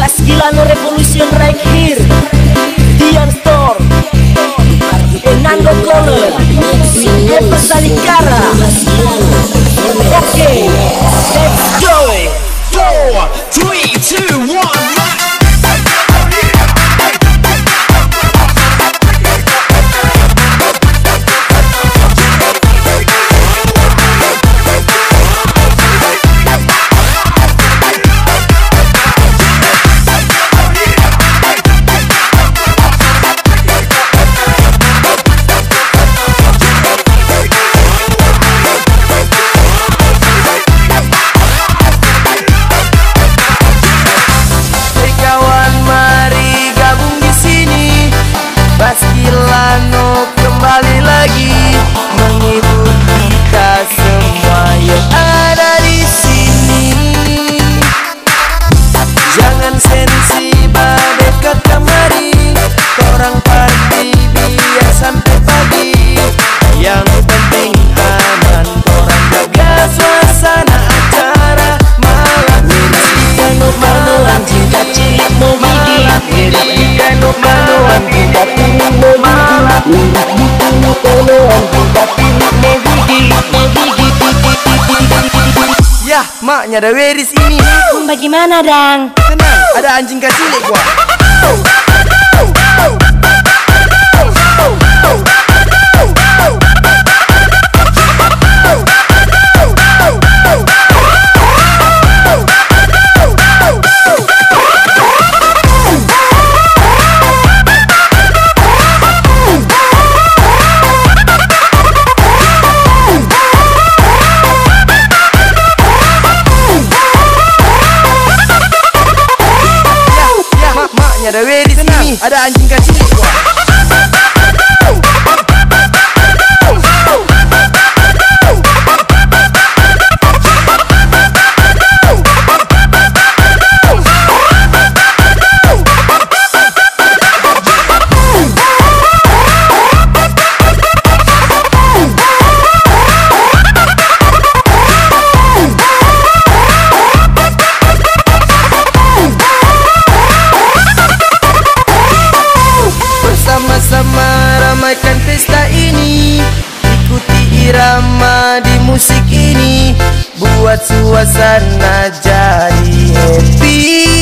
Bas gila no revolution right here. Dian Store, Enando Color, Epa Salikara. Okay, let's go. 4, 3, 2, 1. Baskilano kembali lagi menghibur kita semua yang ada di sini. Jangan sensi dekat kemari, orang party biar sampai pagi. Yang penting aman, orang jaga suasana acara malam ini. Kanuk manuan cinta cilik mau gigi, kanuk manuan cinta cilik mau gigi. Yah, maknya ada Weris ini. Bagaimana dang? Tenang, ada anjing kecilik gua. Ada Weris ini, ada anjing kecilik gua. Sama-sama ramaikan pesta ini, ikuti irama di musik ini, buat suasana jadi happy.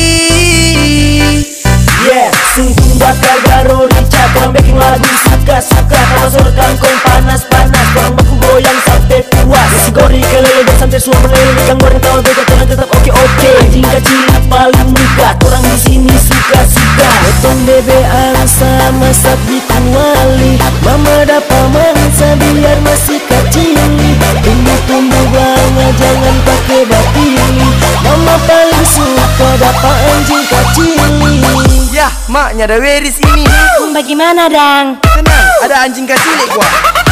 Yeah, sungguh bakal baru dicat, orang bikin lagu suka-suka. Kalau sore kangkong panas-panas, orang baku goyang sampai puas. Si gori kelele bersantai suara meleleh, ikan goreng tawa beda tenang tetap oke-oke. Anjing kecil paling muka, orang di sini suka-suka. Potong bebe angsa masak di kuali, mama dapat mangsa biar masih kecil. Tumbuh-tumbuh banget jangan pakai batili, mama paling suka dapat anjing kecil. Yah, maknya ada Weris ini. Bagaimana dang? Tenang, ada anjing kecilik gua.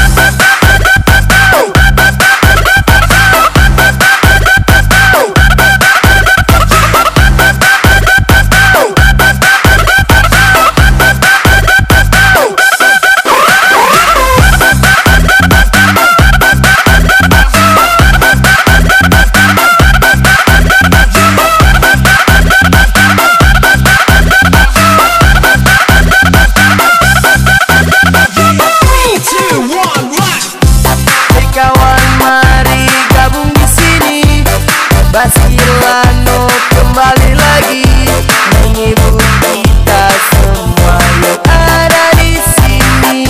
Baskilano kembali lagi menghibur kita semua yang ada di sini.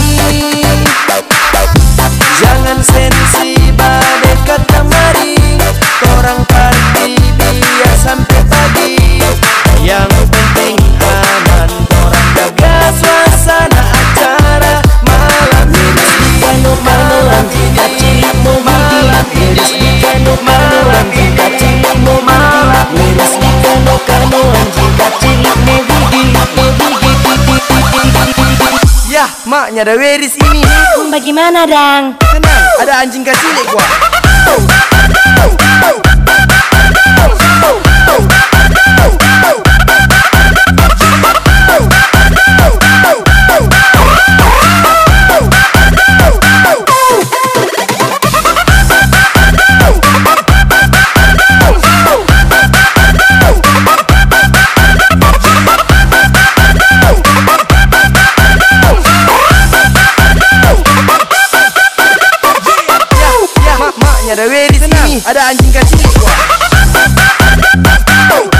Jangan sensi dekat kemari, orang party biar sampai pagi. Yang penting aman, orang jaga suasana acara malam ini. Kanuk manuan cinta cilik mau gigi, kanuk manuan cinta cilik mau Weris di kano anjing kecilik mau gigi. Yah, maknya ada Weris ini. Bagaimana dang? Tenang, ada anjing kecilik gua. sini ada anjing kecil gua.